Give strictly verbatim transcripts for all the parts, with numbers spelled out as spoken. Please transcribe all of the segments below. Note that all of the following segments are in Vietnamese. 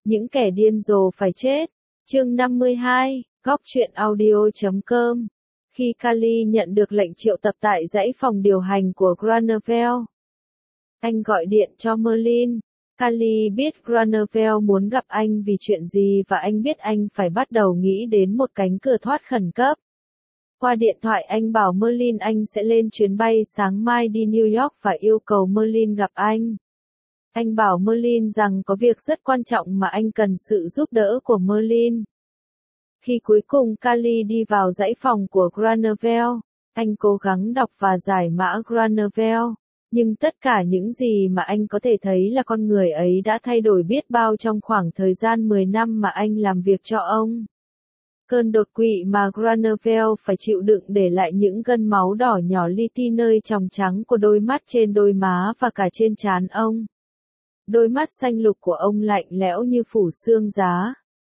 Những kẻ điên rồ phải chết. Chương năm mươi hai, góc truyện audio chấm com. Khi Carly nhận được lệnh triệu tập tại dãy phòng điều hành của Granville, anh gọi điện cho Merlin. Carly biết Granville muốn gặp anh vì chuyện gì và anh biết anh phải bắt đầu nghĩ đến một cánh cửa thoát khẩn cấp. Qua điện thoại anh bảo Merlin anh sẽ lên chuyến bay sáng mai đi New York và yêu cầu Merlin gặp anh. Anh bảo Merlin rằng có việc rất quan trọng mà anh cần sự giúp đỡ của Merlin. Khi cuối cùng Carly đi vào dãy phòng của Granville, anh cố gắng đọc và giải mã Granville, nhưng tất cả những gì mà anh có thể thấy là con người ấy đã thay đổi biết bao trong khoảng thời gian mười năm mà anh làm việc cho ông. Cơn đột quỵ mà Granville phải chịu đựng để lại những gân máu đỏ nhỏ li ti nơi tròng trắng của đôi mắt trên đôi má và cả trên trán ông. Đôi mắt xanh lục của ông lạnh lẽo như phủ xương giá.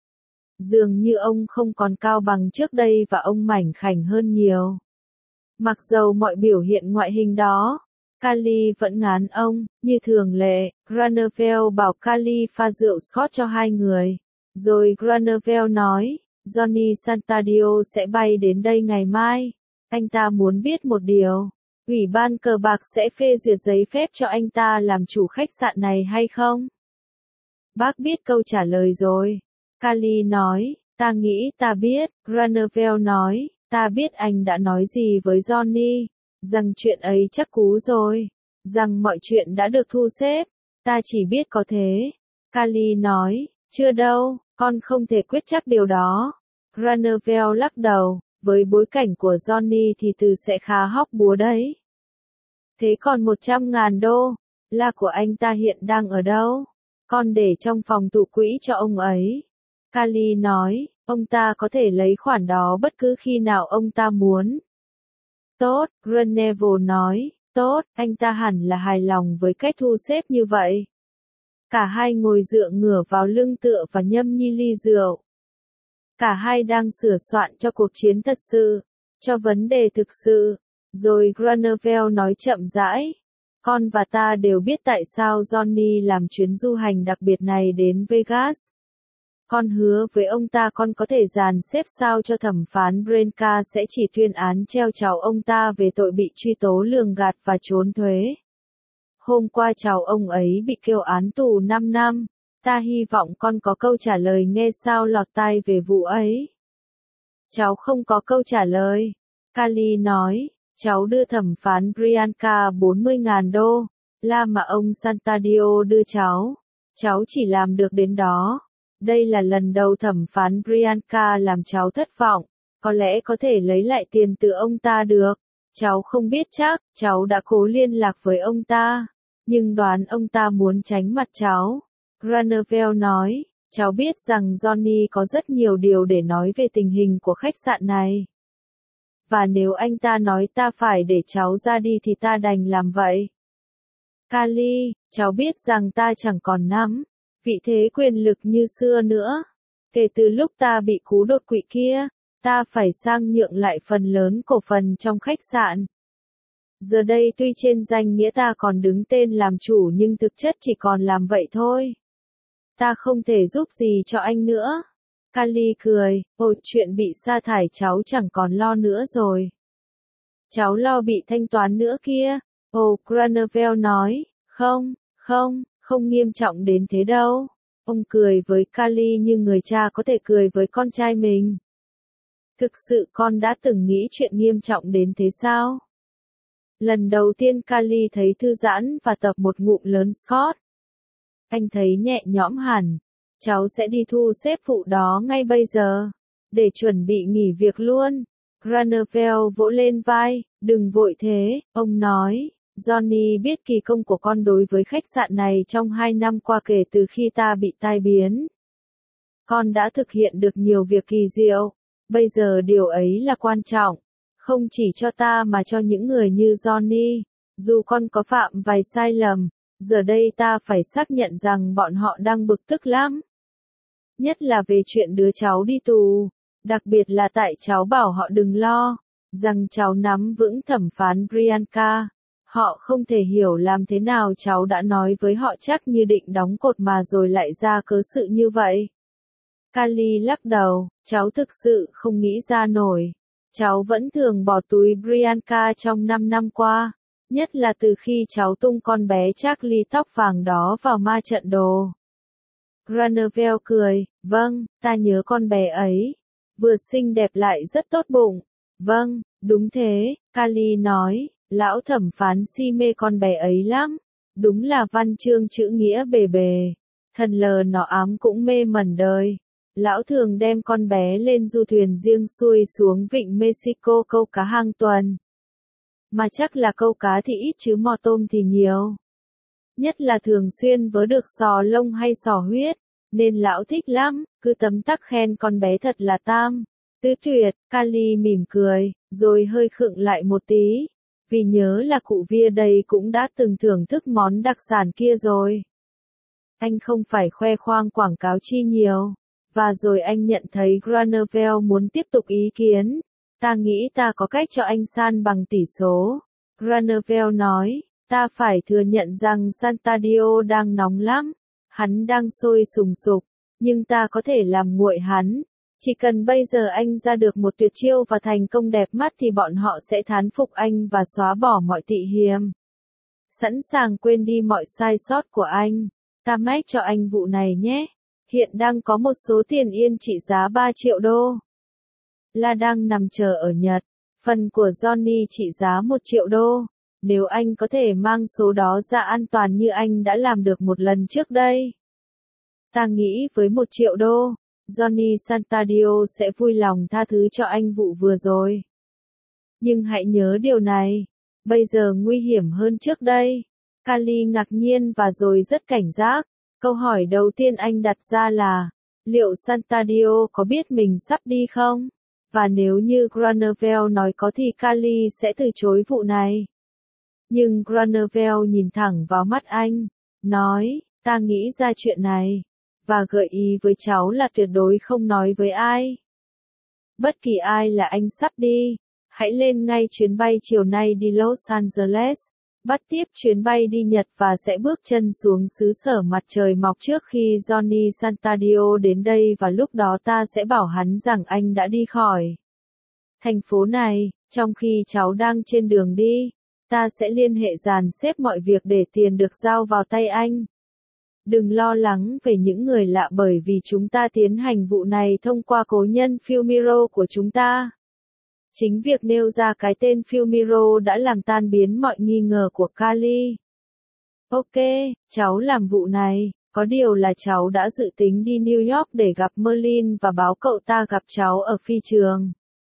Dường như ông không còn cao bằng trước đây và ông mảnh khảnh hơn nhiều. Mặc dầu mọi biểu hiện ngoại hình đó, Carly vẫn ngán ông. Như thường lệ, Granville bảo Carly pha rượu Scotch cho hai người. Rồi Granville nói, Johnny Santadio sẽ bay đến đây ngày mai. Anh ta muốn biết một điều. Ủy ban cờ bạc sẽ phê duyệt giấy phép cho anh ta làm chủ khách sạn này hay không? Bác biết câu trả lời rồi. Carly nói, ta nghĩ ta biết. Granville nói, ta biết anh đã nói gì với Johnny, rằng chuyện ấy chắc cú rồi, rằng mọi chuyện đã được thu xếp. Ta chỉ biết có thế. Carly nói, chưa đâu, con không thể quyết chắc điều đó. Granville lắc đầu, với bối cảnh của Johnny thì từ sẽ khá hóc búa đấy. Thế còn một trăm ngàn đô, là của anh ta hiện đang ở đâu? Con để trong phòng tụ quỹ cho ông ấy. Carly nói, ông ta có thể lấy khoản đó bất cứ khi nào ông ta muốn. Tốt, Granville nói, tốt, anh ta hẳn là hài lòng với cách thu xếp như vậy. Cả hai ngồi dựa ngửa vào lưng tựa và nhâm nhi ly rượu. Cả hai đang sửa soạn cho cuộc chiến thật sự, cho vấn đề thực sự. Rồi Granville nói chậm rãi, con và ta đều biết tại sao Johnny làm chuyến du hành đặc biệt này đến Vegas. Con hứa với ông ta con có thể dàn xếp sao cho thẩm phán Branca sẽ chỉ tuyên án treo chào ông ta về tội bị truy tố lường gạt và trốn thuế. Hôm qua chào ông ấy bị kêu án tù năm năm. Ta hy vọng con có câu trả lời nghe sao lọt tai về vụ ấy. Cháu không có câu trả lời. Carly nói, cháu đưa thẩm phán Branca bốn mươi ngàn đô, là mà ông Santadio đưa cháu. Cháu chỉ làm được đến đó. Đây là lần đầu thẩm phán Branca làm cháu thất vọng. Có lẽ có thể lấy lại tiền từ ông ta được. Cháu không biết chắc, cháu đã cố liên lạc với ông ta. Nhưng đoán ông ta muốn tránh mặt cháu. Granville nói, cháu biết rằng Johnny có rất nhiều điều để nói về tình hình của khách sạn này. Và nếu anh ta nói ta phải để cháu ra đi thì ta đành làm vậy. Carly, cháu biết rằng ta chẳng còn nắm vị thế quyền lực như xưa nữa. Kể từ lúc ta bị cú đột quỵ kia, ta phải sang nhượng lại phần lớn cổ phần trong khách sạn. Giờ đây tuy trên danh nghĩa ta còn đứng tên làm chủ nhưng thực chất chỉ còn làm vậy thôi. Ta không thể giúp gì cho anh nữa. Carly cười, ôi chuyện bị sa thải cháu chẳng còn lo nữa rồi. Cháu lo bị thanh toán nữa kia. Ồ, Granville nói, không, không, không nghiêm trọng đến thế đâu. Ông cười với Carly như người cha có thể cười với con trai mình. Thực sự con đã từng nghĩ chuyện nghiêm trọng đến thế sao? Lần đầu tiên Carly thấy thư giãn và tập một ngụm lớn Scotch. Anh thấy nhẹ nhõm hẳn. Cháu sẽ đi thu xếp vụ đó ngay bây giờ. Để chuẩn bị nghỉ việc luôn. Granville vỗ lên vai, đừng vội thế, ông nói. Johnny biết kỳ công của con đối với khách sạn này trong hai năm qua kể từ khi ta bị tai biến. Con đã thực hiện được nhiều việc kỳ diệu. Bây giờ điều ấy là quan trọng. Không chỉ cho ta mà cho những người như Johnny. Dù con có phạm vài sai lầm, giờ đây ta phải xác nhận rằng bọn họ đang bực tức lắm. Nhất là về chuyện đứa cháu đi tù. Đặc biệt là tại cháu bảo họ đừng lo, rằng cháu nắm vững thẩm phán Branca. Họ không thể hiểu làm thế nào cháu đã nói với họ chắc như định đóng cột mà rồi lại ra cớ sự như vậy. Kali lắc đầu, cháu thực sự không nghĩ ra nổi. Cháu vẫn thường bỏ túi Priyanka trong năm năm qua, nhất là từ khi cháu tung con bé Charlie tóc vàng đó vào ma trận đồ. Granville cười, vâng, ta nhớ con bé ấy. Vừa xinh đẹp lại rất tốt bụng. Vâng, đúng thế, Kali nói, lão thẩm phán si mê con bé ấy lắm. Đúng là văn chương chữ nghĩa bề bề. Thần lờ nó ám cũng mê mẩn đời. Lão thường đem con bé lên du thuyền riêng xuôi xuống vịnh Mexico câu cá hàng tuần. Mà chắc là câu cá thì ít chứ mò tôm thì nhiều. Nhất là thường xuyên vớ được sò lông hay sò huyết, nên lão thích lắm, cứ tấm tắc khen con bé thật là tam. Tứ tuyệt, Kali mỉm cười, rồi hơi khựng lại một tí, vì nhớ là cụ Via đây cũng đã từng thưởng thức món đặc sản kia rồi. Anh không phải khoe khoang quảng cáo chi nhiều. Và rồi anh nhận thấy Granville muốn tiếp tục ý kiến. Ta nghĩ ta có cách cho anh san bằng tỷ số. Granville nói, ta phải thừa nhận rằng Santadio đang nóng lắm. Hắn đang sôi sùng sục, nhưng ta có thể làm nguội hắn. Chỉ cần bây giờ anh ra được một tuyệt chiêu và thành công đẹp mắt thì bọn họ sẽ thán phục anh và xóa bỏ mọi tị hiềm. Sẵn sàng quên đi mọi sai sót của anh. Ta mách cho anh vụ này nhé. Hiện đang có một số tiền yên trị giá ba triệu đô. Là đang nằm chờ ở Nhật. Phần của Johnny trị giá một triệu đô. Nếu anh có thể mang số đó ra an toàn như anh đã làm được một lần trước đây. Ta nghĩ với một triệu đô, Johnny Santadio sẽ vui lòng tha thứ cho anh vụ vừa rồi. Nhưng hãy nhớ điều này. Bây giờ nguy hiểm hơn trước đây. Kali ngạc nhiên và rồi rất cảnh giác. Câu hỏi đầu tiên anh đặt ra là, liệu Santadio có biết mình sắp đi không? Và nếu như Granville nói có thì Kali sẽ từ chối vụ này. Nhưng Granville nhìn thẳng vào mắt anh, nói, ta nghĩ ra chuyện này, và gợi ý với cháu là tuyệt đối không nói với ai. Bất kỳ ai là anh sắp đi, hãy lên ngay chuyến bay chiều nay đi Los Angeles. Bắt tiếp chuyến bay đi Nhật và sẽ bước chân xuống xứ sở mặt trời mọc trước khi Johnny Santadio đến đây và lúc đó ta sẽ bảo hắn rằng anh đã đi khỏi thành phố này, trong khi cháu đang trên đường đi, ta sẽ liên hệ dàn xếp mọi việc để tiền được giao vào tay anh. Đừng lo lắng về những người lạ bởi vì chúng ta tiến hành vụ này thông qua cố nhân Fumiro của chúng ta. Chính việc nêu ra cái tên Fumiro đã làm tan biến mọi nghi ngờ của Kali. Ok, cháu làm vụ này, có điều là cháu đã dự tính đi New York để gặp Merlin và báo cậu ta gặp cháu ở phi trường.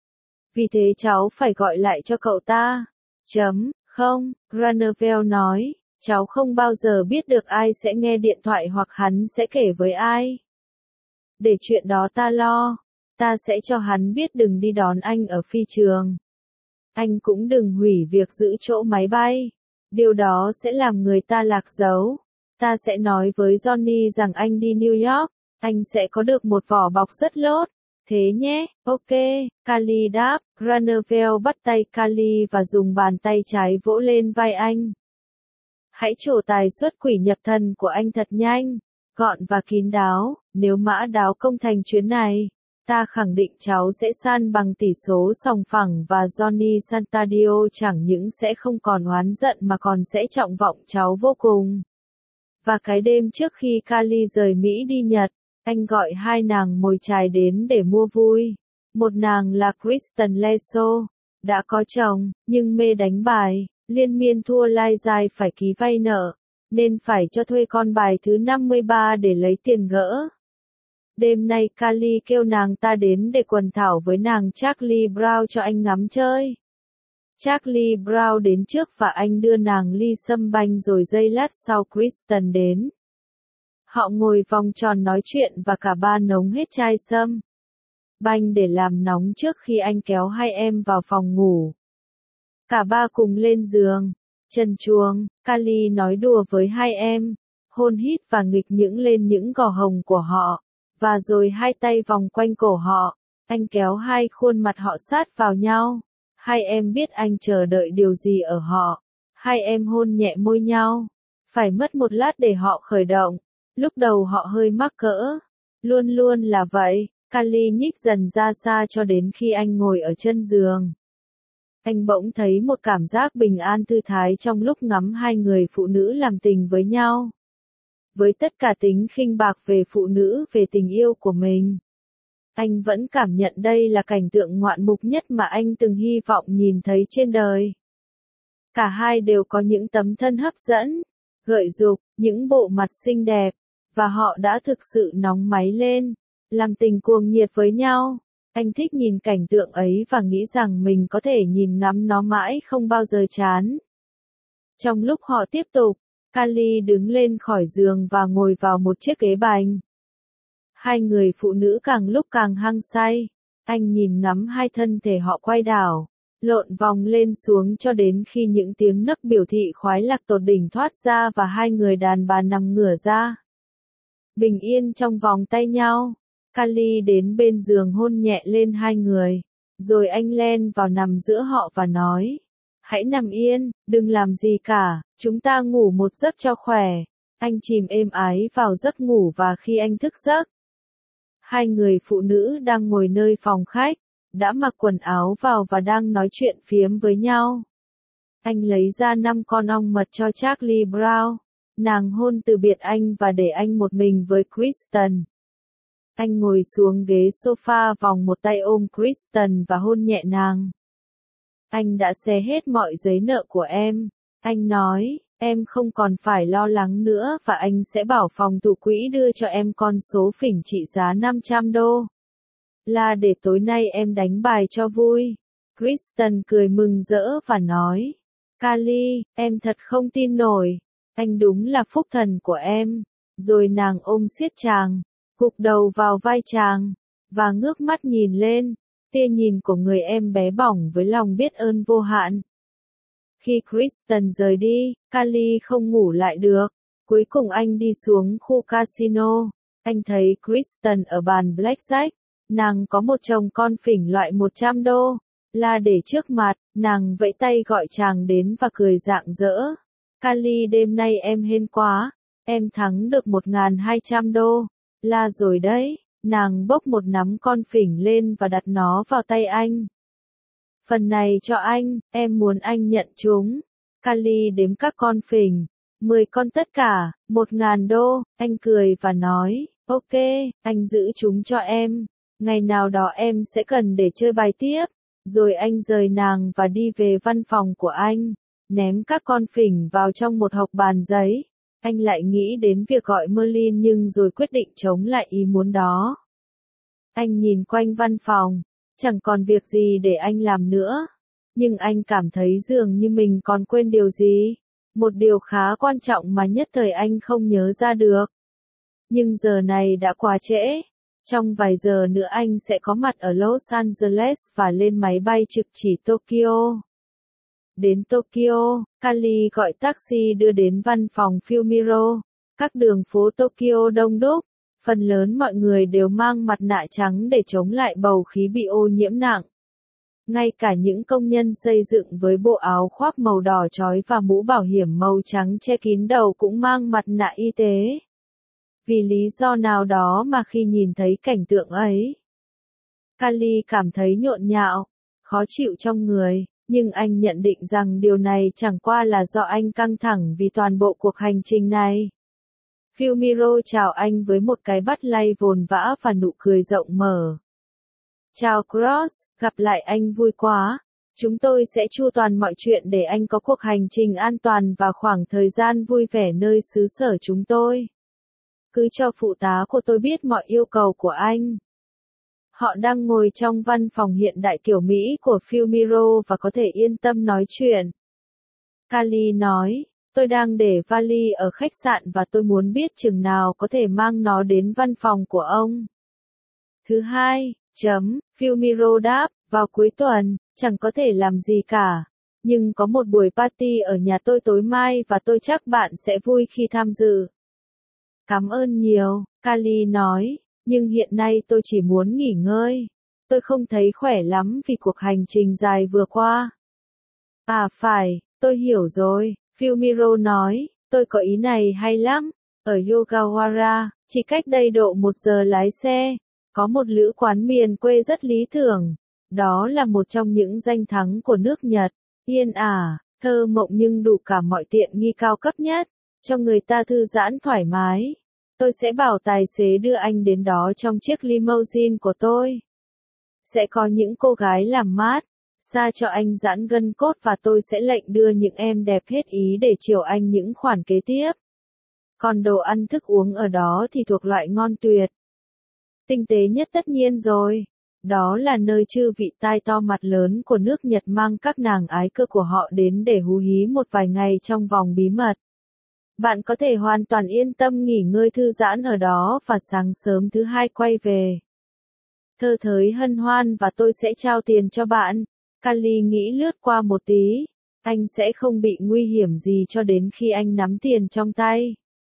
Vì thế cháu phải gọi lại cho cậu ta. Chấm, không, Granville nói, cháu không bao giờ biết được ai sẽ nghe điện thoại hoặc hắn sẽ kể với ai. Để chuyện đó ta lo. Ta sẽ cho hắn biết đừng đi đón anh ở phi trường. Anh cũng đừng hủy việc giữ chỗ máy bay. Điều đó sẽ làm người ta lạc dấu. Ta sẽ nói với Johnny rằng anh đi New York. Anh sẽ có được một vỏ bọc rất lốt. Thế nhé, ok, Kali đáp. Granville bắt tay Kali và dùng bàn tay trái vỗ lên vai anh. Hãy trổ tài xuất quỷ nhập thần của anh thật nhanh, gọn và kín đáo. Nếu mã đáo công thành chuyến này, ta khẳng định cháu sẽ san bằng tỷ số sòng phẳng và Johnny Santadio chẳng những sẽ không còn oán giận mà còn sẽ trọng vọng cháu vô cùng. Và cái đêm trước khi Kali rời Mỹ đi Nhật, anh gọi hai nàng mồi chài đến để mua vui. Một nàng là Kristen Leso, đã có chồng, nhưng mê đánh bài, liên miên thua lai dài phải ký vay nợ, nên phải cho thuê con bài thứ năm mươi ba để lấy tiền gỡ. Đêm nay Kali kêu nàng ta đến để quần thảo với nàng Charlie Brown cho anh ngắm chơi. Charlie Brown đến trước và anh đưa nàng ly sâm banh rồi giây lát sau Kristen đến. Họ ngồi vòng tròn nói chuyện và cả ba nống hết chai sâm banh để làm nóng trước khi anh kéo hai em vào phòng ngủ. Cả ba cùng lên giường, trần truồng, Kali nói đùa với hai em, hôn hít và nghịch những lên những gò hồng của họ. Và rồi hai tay vòng quanh cổ họ, anh kéo hai khuôn mặt họ sát vào nhau. Hai em biết anh chờ đợi điều gì ở họ. Hai em hôn nhẹ môi nhau. Phải mất một lát để họ khởi động. Lúc đầu họ hơi mắc cỡ. Luôn luôn là vậy. Kylie nhích dần ra xa cho đến khi anh ngồi ở chân giường. Anh bỗng thấy một cảm giác bình an thư thái trong lúc ngắm hai người phụ nữ làm tình với nhau. Với tất cả tính khinh bạc về phụ nữ, về tình yêu của mình, anh vẫn cảm nhận đây là cảnh tượng ngoạn mục nhất mà anh từng hy vọng nhìn thấy trên đời. Cả hai đều có những tấm thân hấp dẫn, gợi dục, những bộ mặt xinh đẹp, và họ đã thực sự nóng máy lên, làm tình cuồng nhiệt với nhau. Anh thích nhìn cảnh tượng ấy và nghĩ rằng mình có thể nhìn ngắm nó mãi không bao giờ chán. Trong lúc họ tiếp tục, Kylie đứng lên khỏi giường và ngồi vào một chiếc ghế bành. Hai người phụ nữ càng lúc càng hăng say. Anh nhìn ngắm hai thân thể họ quay đảo, lộn vòng lên xuống cho đến khi những tiếng nấc biểu thị khoái lạc tột đỉnh thoát ra và hai người đàn bà nằm ngửa ra. Bình yên trong vòng tay nhau. Kylie đến bên giường hôn nhẹ lên hai người, rồi anh len vào nằm giữa họ và nói, hãy nằm yên, đừng làm gì cả, chúng ta ngủ một giấc cho khỏe. Anh chìm êm ái vào giấc ngủ và khi anh thức giấc, hai người phụ nữ đang ngồi nơi phòng khách, đã mặc quần áo vào và đang nói chuyện phiếm với nhau. Anh lấy ra năm con ong mật cho Charlie Brown. Nàng hôn từ biệt anh và để anh một mình với Kristen. Anh ngồi xuống ghế sofa vòng một tay ôm Kristen và hôn nhẹ nàng. Anh đã xé hết mọi giấy nợ của em. Anh nói, em không còn phải lo lắng nữa và anh sẽ bảo phòng thủ quỹ đưa cho em con số phỉnh trị giá năm trăm đô. Là để tối nay em đánh bài cho vui. Kristen cười mừng rỡ và nói, Kylie, em thật không tin nổi. Anh đúng là phúc thần của em. Rồi nàng ôm siết chàng, gục đầu vào vai chàng, và ngước mắt nhìn lên, tia nhìn của người em bé bỏng với lòng biết ơn vô hạn. Khi Kristen rời đi, Kylie không ngủ lại được. Cuối cùng anh đi xuống khu casino. Anh thấy Kristen ở bàn blackjack. Nàng có một chồng con phỉnh loại một trăm đô. Là để trước mặt, nàng vẫy tay gọi chàng đến và cười rạng rỡ. Kylie, đêm nay em hên quá. Em thắng được một nghìn hai trăm đô. Là rồi đấy. Nàng bốc một nắm con phỉnh lên và đặt nó vào tay anh. Phần này cho anh, em muốn anh nhận chúng. Kylie đếm các con phỉnh. Mười con tất cả, một ngàn đô. Anh cười và nói, ok, anh giữ chúng cho em. Ngày nào đó em sẽ cần để chơi bài tiếp. Rồi anh rời nàng và đi về văn phòng của anh. Ném các con phỉnh vào trong một hộc bàn giấy. Anh lại nghĩ đến việc gọi Merlin nhưng rồi quyết định chống lại ý muốn đó. Anh nhìn quanh văn phòng. Chẳng còn việc gì để anh làm nữa. Nhưng anh cảm thấy dường như mình còn quên điều gì. Một điều khá quan trọng mà nhất thời anh không nhớ ra được. Nhưng giờ này đã quá trễ. Trong vài giờ nữa anh sẽ có mặt ở Los Angeles và lên máy bay trực chỉ Tokyo. Đến Tokyo, Kylie gọi taxi đưa đến văn phòng Fumiro. Các đường phố Tokyo đông đúc. Phần lớn mọi người đều mang mặt nạ trắng để chống lại bầu khí bị ô nhiễm nặng. Ngay cả những công nhân xây dựng với bộ áo khoác màu đỏ chói và mũ bảo hiểm màu trắng che kín đầu cũng mang mặt nạ y tế. Vì lý do nào đó mà khi nhìn thấy cảnh tượng ấy, Kylie cảm thấy nhộn nhạo, khó chịu trong người, nhưng anh nhận định rằng điều này chẳng qua là do anh căng thẳng vì toàn bộ cuộc hành trình này. Fumiro chào anh với một cái bắt lay vồn vã và nụ cười rộng mở. Chào Cross, gặp lại anh vui quá. Chúng tôi sẽ chu toàn mọi chuyện để anh có cuộc hành trình an toàn và khoảng thời gian vui vẻ nơi xứ sở chúng tôi. Cứ cho phụ tá của tôi biết mọi yêu cầu của anh. Họ đang ngồi trong văn phòng hiện đại kiểu Mỹ của Fumiro và có thể yên tâm nói chuyện. Kylie nói, tôi đang để vali ở khách sạn và tôi muốn biết chừng nào có thể mang nó đến văn phòng của ông. Thứ hai, chấm, Fumiro đáp, vào cuối tuần, chẳng có thể làm gì cả. Nhưng có một buổi party ở nhà tôi tối mai và tôi chắc bạn sẽ vui khi tham dự. Cảm ơn nhiều, Kylie nói, nhưng hiện nay tôi chỉ muốn nghỉ ngơi. Tôi không thấy khỏe lắm vì cuộc hành trình dài vừa qua. À phải, Tôi hiểu rồi, Fumiro nói, tôi có ý này hay lắm. Ở Yogawara, chỉ cách đây độ một giờ lái xe, có một lữ quán miền quê rất lý tưởng. Đó là một trong những danh thắng của nước Nhật. Yên ả, thơ mộng nhưng đủ cả mọi tiện nghi cao cấp nhất, cho người ta thư giãn thoải mái. Tôi sẽ bảo tài xế đưa anh đến đó trong chiếc limousine của tôi. Sẽ có những cô gái làm mát, xa cho anh giãn gân cốt và tôi sẽ lệnh đưa những em đẹp hết ý để chiều anh những khoản kế tiếp. Còn đồ ăn thức uống ở đó thì thuộc loại ngon tuyệt. Tinh tế nhất tất nhiên rồi. Đó là nơi chư vị tai to mặt lớn của nước Nhật mang các nàng ái cơ của họ đến để hú hí một vài ngày trong vòng bí mật. Bạn có thể hoàn toàn yên tâm nghỉ ngơi thư giãn ở đó và sáng sớm thứ hai quay về. Thơ thới hân hoan và tôi sẽ trao tiền cho bạn. Kali nghĩ lướt qua một tí. Anh sẽ không bị nguy hiểm gì cho đến khi anh nắm tiền trong tay.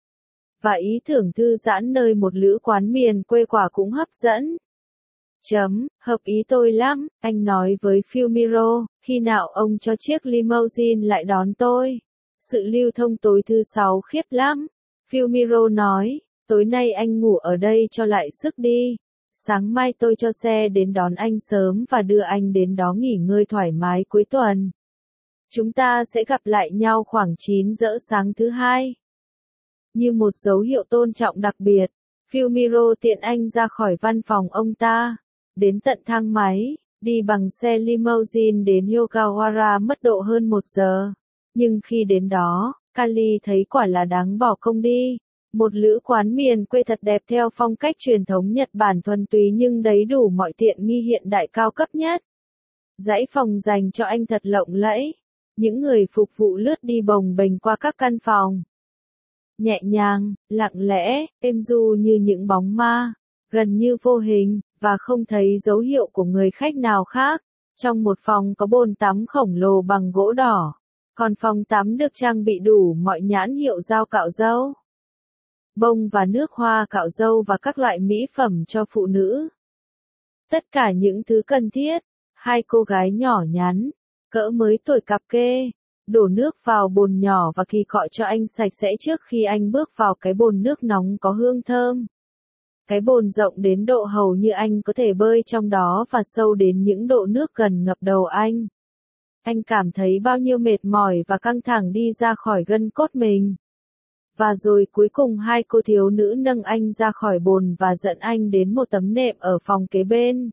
Và ý tưởng thư giãn nơi một lữ quán miền quê quả cũng hấp dẫn. Chấm, hợp ý tôi lắm, anh nói với Fumiro, khi nào ông cho chiếc limousine lại đón tôi. Sự lưu thông tối thứ sáu khiếp lắm. Fumiro nói, tối nay anh ngủ ở đây cho lại sức đi. Sáng mai tôi cho xe đến đón anh sớm và đưa anh đến đó nghỉ ngơi thoải mái cuối tuần. Chúng ta sẽ gặp lại nhau khoảng chín giờ sáng thứ hai. Như một dấu hiệu tôn trọng đặc biệt, Fumiro tiện anh ra khỏi văn phòng ông ta. Đến tận thang máy, đi bằng xe limousine đến Yogawara mất độ hơn một giờ. Nhưng khi đến đó, Kali thấy quả là đáng bỏ công đi. Một lữ quán miền quê thật đẹp theo phong cách truyền thống Nhật Bản thuần túy nhưng đầy đủ mọi tiện nghi hiện đại cao cấp nhất. Dãy phòng dành cho anh thật lộng lẫy. Những người phục vụ lướt đi bồng bềnh qua các căn phòng. Nhẹ nhàng, lặng lẽ, êm du như những bóng ma, gần như vô hình, và không thấy dấu hiệu của người khách nào khác. Trong một phòng có bồn tắm khổng lồ bằng gỗ đỏ. Còn phòng tắm được trang bị đủ mọi nhãn hiệu dao cạo râu, bông và nước hoa cạo râu và các loại mỹ phẩm cho phụ nữ. Tất cả những thứ cần thiết. Hai cô gái nhỏ nhắn, cỡ mới tuổi cặp kê, đổ nước vào bồn nhỏ và kỳ cọ cho anh sạch sẽ trước khi anh bước vào cái bồn nước nóng có hương thơm. Cái bồn rộng đến độ hầu như anh có thể bơi trong đó và sâu đến những độ nước gần ngập đầu anh. Anh cảm thấy bao nhiêu mệt mỏi và căng thẳng đi ra khỏi gân cốt mình. Và rồi cuối cùng hai cô thiếu nữ nâng anh ra khỏi bồn và dẫn anh đến một tấm nệm ở phòng kế bên.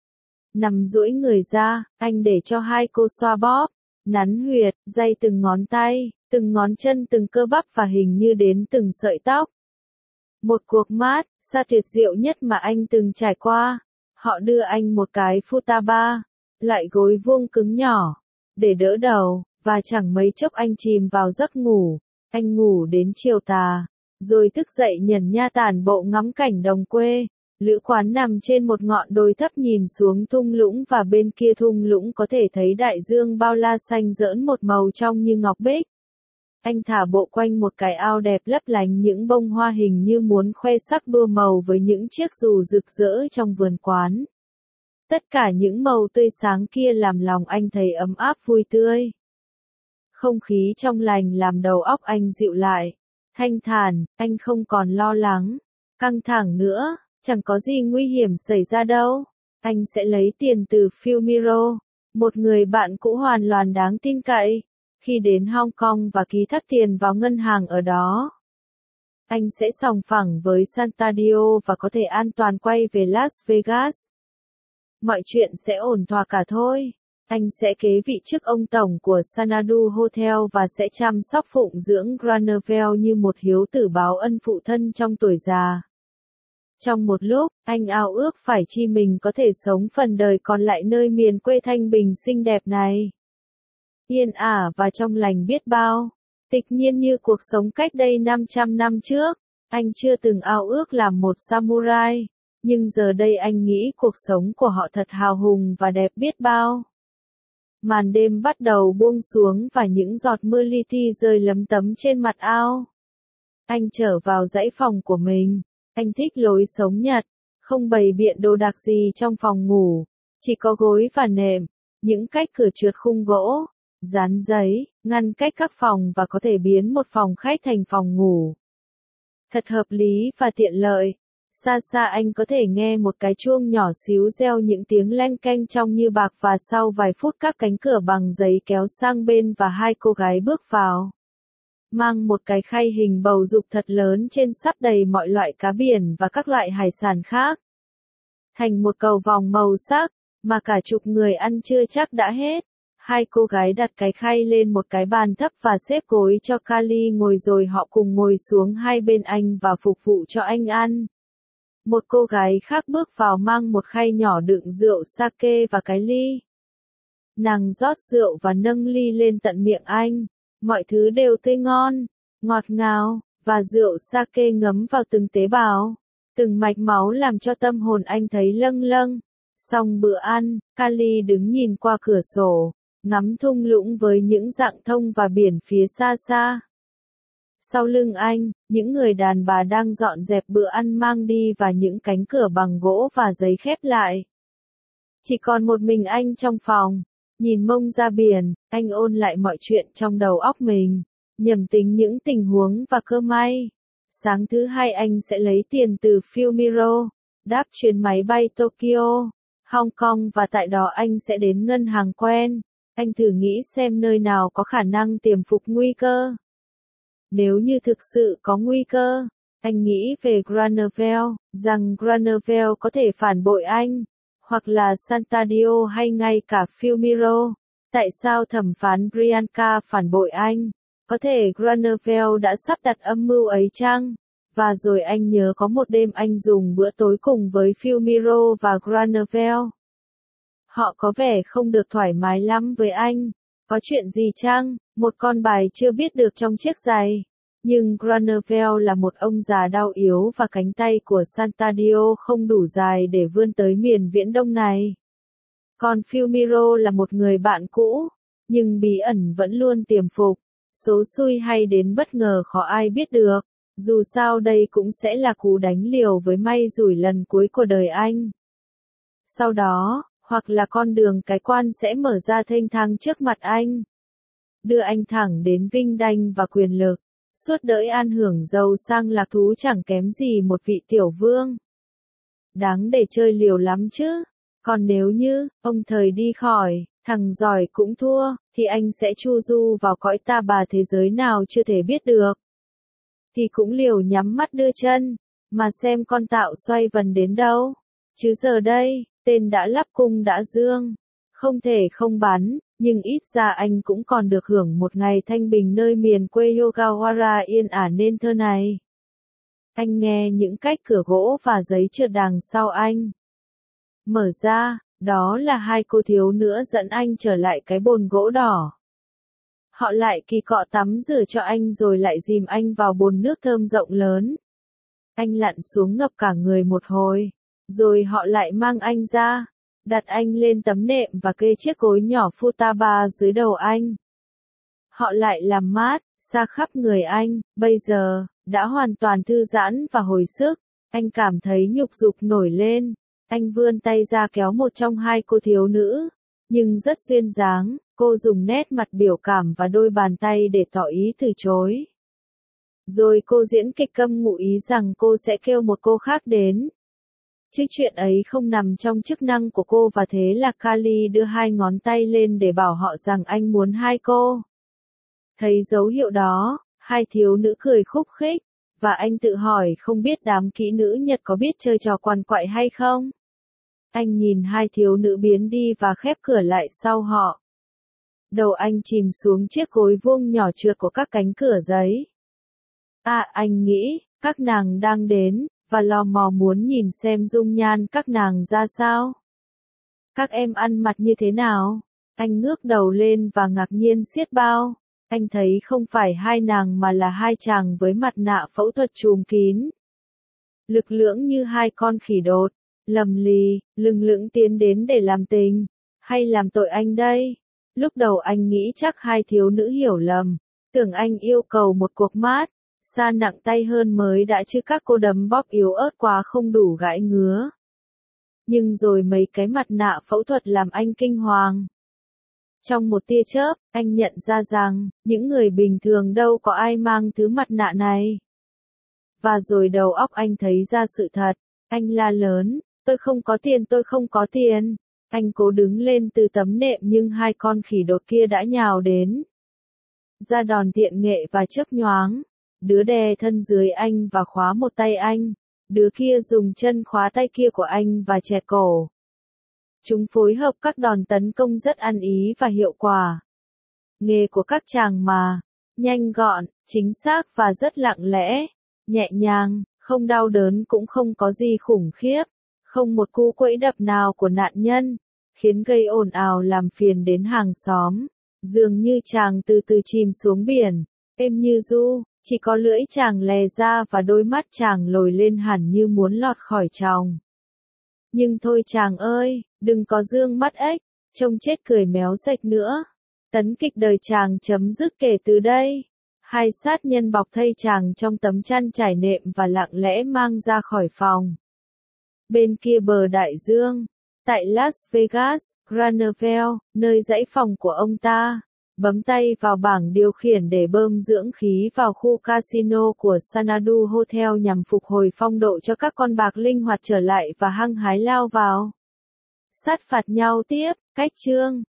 Nằm duỗi người ra, anh để cho hai cô xoa bóp, nắn huyệt, day từng ngón tay, từng ngón chân từng cơ bắp và hình như đến từng sợi tóc. Một cuộc mát, xa tuyệt diệu nhất mà anh từng trải qua. Họ đưa anh một cái futaba, loại gối vuông cứng nhỏ, để đỡ đầu, và chẳng mấy chốc anh chìm vào giấc ngủ. Anh ngủ đến chiều tà, rồi thức dậy nhẩn nha tản bộ ngắm cảnh đồng quê. Lữ quán nằm trên một ngọn đồi thấp nhìn xuống thung lũng và bên kia thung lũng có thể thấy đại dương bao la xanh rỡn một màu trong như ngọc bích. Anh thả bộ quanh một cái ao đẹp lấp lánh những bông hoa hình như muốn khoe sắc đua màu với những chiếc dù rực rỡ trong vườn quán. Tất cả những màu tươi sáng kia làm lòng anh thấy ấm áp vui tươi. Không khí trong lành làm đầu óc anh dịu lại. Thanh thản, anh không còn lo lắng, căng thẳng nữa, chẳng có gì nguy hiểm xảy ra đâu. Anh sẽ lấy tiền từ Fumiro, một người bạn cũ hoàn toàn đáng tin cậy. Khi đến Hong Kong và ký thác tiền vào ngân hàng ở đó, anh sẽ sòng phẳng với Santadio và có thể an toàn quay về Las Vegas. Mọi chuyện sẽ ổn thỏa cả thôi. Anh sẽ kế vị chức ông tổng của Xanadu Hotel và sẽ chăm sóc phụng dưỡng Granville như một hiếu tử báo ân phụ thân trong tuổi già. Trong một lúc, anh ao ước phải chi mình có thể sống phần đời còn lại nơi miền quê thanh bình xinh đẹp này. Yên ả và trong lành biết bao. Tịch nhiên như cuộc sống cách đây năm trăm năm trước. Anh chưa từng ao ước làm một samurai. Nhưng giờ đây anh nghĩ cuộc sống của họ thật hào hùng và đẹp biết bao. Màn đêm bắt đầu buông xuống và những giọt mưa li ti rơi lấm tấm trên mặt ao. Anh trở vào dãy phòng của mình. Anh thích lối sống Nhật. Không bày biện đồ đạc gì trong phòng ngủ. Chỉ có gối và nệm. Những cách cửa trượt khung gỗ. dán giấy, ngăn cách các phòng và có thể biến một phòng khách thành phòng ngủ. Thật hợp lý và tiện lợi. Xa xa anh có thể nghe một cái chuông nhỏ xíu reo những tiếng leng keng trong như bạc và sau vài phút các cánh cửa bằng giấy kéo sang bên và hai cô gái bước vào. Mang một cái khay hình bầu dục thật lớn trên sắp đầy mọi loại cá biển và các loại hải sản khác. Thành một cầu vòng màu sắc, mà cả chục người ăn chưa chắc đã hết. Hai cô gái đặt cái khay lên một cái bàn thấp và xếp gối cho Kali ngồi rồi họ cùng ngồi xuống hai bên anh và phục vụ cho anh ăn. Một cô gái khác bước vào mang một khay nhỏ đựng rượu sake và cái ly. Nàng rót rượu và nâng ly lên tận miệng anh. Mọi thứ đều tươi ngon, ngọt ngào, và rượu sake ngấm vào từng tế bào, từng mạch máu làm cho tâm hồn anh thấy lâng lâng. Xong bữa ăn, Kali đứng nhìn qua cửa sổ, ngắm thung lũng với những rặng thông và biển phía xa xa. Sau lưng anh, những người đàn bà đang dọn dẹp bữa ăn mang đi và những cánh cửa bằng gỗ và giấy khép lại. Chỉ còn một mình anh trong phòng, nhìn mông ra biển, anh ôn lại mọi chuyện trong đầu óc mình, nhẩm tính những tình huống và cơ may. Sáng thứ hai anh sẽ lấy tiền từ Fumiro, đáp chuyến máy bay Tokyo, Hong Kong và tại đó anh sẽ đến ngân hàng quen. Anh thử nghĩ xem nơi nào có khả năng tiềm phục nguy cơ. Nếu như thực sự có nguy cơ, anh nghĩ về Granville, rằng Granville có thể phản bội anh, hoặc là Santadio hay ngay cả Fumiro. Tại sao thẩm phán Bianca phản bội anh? Có thể Granville đã sắp đặt âm mưu ấy chăng? Và rồi anh nhớ có một đêm anh dùng bữa tối cùng với Fumiro và Granville. Họ có vẻ không được thoải mái lắm với anh. Có chuyện gì chăng? Một con bài chưa biết được trong chiếc giày. Nhưng Granville là một ông già đau yếu và cánh tay của Santadio không đủ dài để vươn tới miền viễn đông này. Còn Fumiro là một người bạn cũ, nhưng bí ẩn vẫn luôn tiềm phục. Số xui hay đến bất ngờ khó ai biết được. Dù sao đây cũng sẽ là cú đánh liều với may rủi lần cuối của đời anh. Sau đó, hoặc là con đường cái quan sẽ mở ra thênh thang trước mặt anh. Đưa anh thẳng đến vinh đanh và quyền lực. Suốt đời an hưởng giàu sang lạc thú chẳng kém gì một vị tiểu vương. Đáng để chơi liều lắm chứ. Còn nếu như, ông thời đi khỏi, thằng giỏi cũng thua, thì anh sẽ chu du vào cõi ta bà thế giới nào chưa thể biết được. Thì cũng liều nhắm mắt đưa chân, mà xem con tạo xoay vần đến đâu. Chứ giờ đây, tên đã lắp cung đã dương. Không thể không bắn, nhưng ít ra anh cũng còn được hưởng một ngày thanh bình nơi miền quê Yogawara yên ả nên thơ này. Anh nghe những cách cửa gỗ và giấy trượt đằng sau anh. Mở ra, đó là hai cô thiếu nữa dẫn anh trở lại cái bồn gỗ đỏ. Họ lại kỳ cọ tắm rửa cho anh rồi lại dìm anh vào bồn nước thơm rộng lớn. Anh lặn xuống ngập cả người một hồi, rồi họ lại mang anh ra, đặt anh lên tấm nệm và kê chiếc gối nhỏ futaba dưới đầu anh. Họ lại làm mát, xa khắp người anh, bây giờ, đã hoàn toàn thư giãn và hồi sức. Anh cảm thấy nhục dục nổi lên. Anh vươn tay ra kéo một trong hai cô thiếu nữ, nhưng rất duyên dáng, cô dùng nét mặt biểu cảm và đôi bàn tay để tỏ ý từ chối. Rồi cô diễn kịch câm ngụ ý rằng cô sẽ kêu một cô khác đến. Chứ chuyện ấy không nằm trong chức năng của cô và thế là Kali đưa hai ngón tay lên để bảo họ rằng anh muốn hai cô. Thấy dấu hiệu đó, hai thiếu nữ cười khúc khích, và anh tự hỏi không biết đám kỹ nữ Nhật có biết chơi trò quằn quại hay không. Anh nhìn hai thiếu nữ biến đi và khép cửa lại sau họ. Đầu anh chìm xuống chiếc gối vuông nhỏ trượt của các cánh cửa giấy. À, anh nghĩ, các nàng đang đến, và lò mò muốn nhìn xem dung nhan các nàng ra sao. Các em ăn mặc như thế nào? Anh ngước đầu lên và ngạc nhiên xiết bao. Anh thấy không phải hai nàng mà là hai chàng với mặt nạ phẫu thuật trùm kín. Lực lưỡng như hai con khỉ đột, lầm lì, lừng lững tiến đến để làm tình, hay làm tội anh đây? Lúc đầu anh nghĩ chắc hai thiếu nữ hiểu lầm, tưởng anh yêu cầu một cuộc mát, xa nặng tay hơn mới đã chứ các cô đấm bóp yếu ớt quá không đủ gãi ngứa. Nhưng rồi mấy cái mặt nạ phẫu thuật làm anh kinh hoàng. Trong một tia chớp, anh nhận ra rằng, những người bình thường đâu có ai mang thứ mặt nạ này. Và rồi đầu óc anh thấy ra sự thật. Anh la lớn, tôi không có tiền, tôi không có tiền. Anh cố đứng lên từ tấm nệm nhưng hai con khỉ đột kia đã nhào đến. Ra đòn tiện nghệ và chớp nhoáng. Đứa đè thân dưới anh và khóa một tay anh. Đứa kia dùng chân khóa tay kia của anh và chẹt cổ. Chúng phối hợp các đòn tấn công rất ăn ý và hiệu quả. Nghề của các chàng mà, nhanh gọn, chính xác và rất lặng lẽ, nhẹ nhàng, không đau đớn cũng không có gì khủng khiếp, không một cú quẫy đập nào của nạn nhân, khiến gây ồn ào làm phiền đến hàng xóm. Dường như chàng từ từ chìm xuống biển, êm như du, chỉ có lưỡi chàng lè ra và đôi mắt chàng lồi lên hẳn như muốn lọt khỏi tròng. Nhưng thôi chàng ơi, đừng có dương mắt ếch, trông chết cười méo sạch nữa. Tấn kịch đời chàng chấm dứt kể từ đây. Hai sát nhân bọc thây chàng trong tấm chăn trải nệm và lặng lẽ mang ra khỏi phòng. Bên kia bờ đại dương, tại Las Vegas, Granville, nơi dãy phòng của ông ta, bấm tay vào bảng điều khiển để bơm dưỡng khí vào khu casino của Xanadu Hotel nhằm phục hồi phong độ cho các con bạc linh hoạt trở lại và hăng hái lao vào. Sát phạt nhau tiếp, cách chương.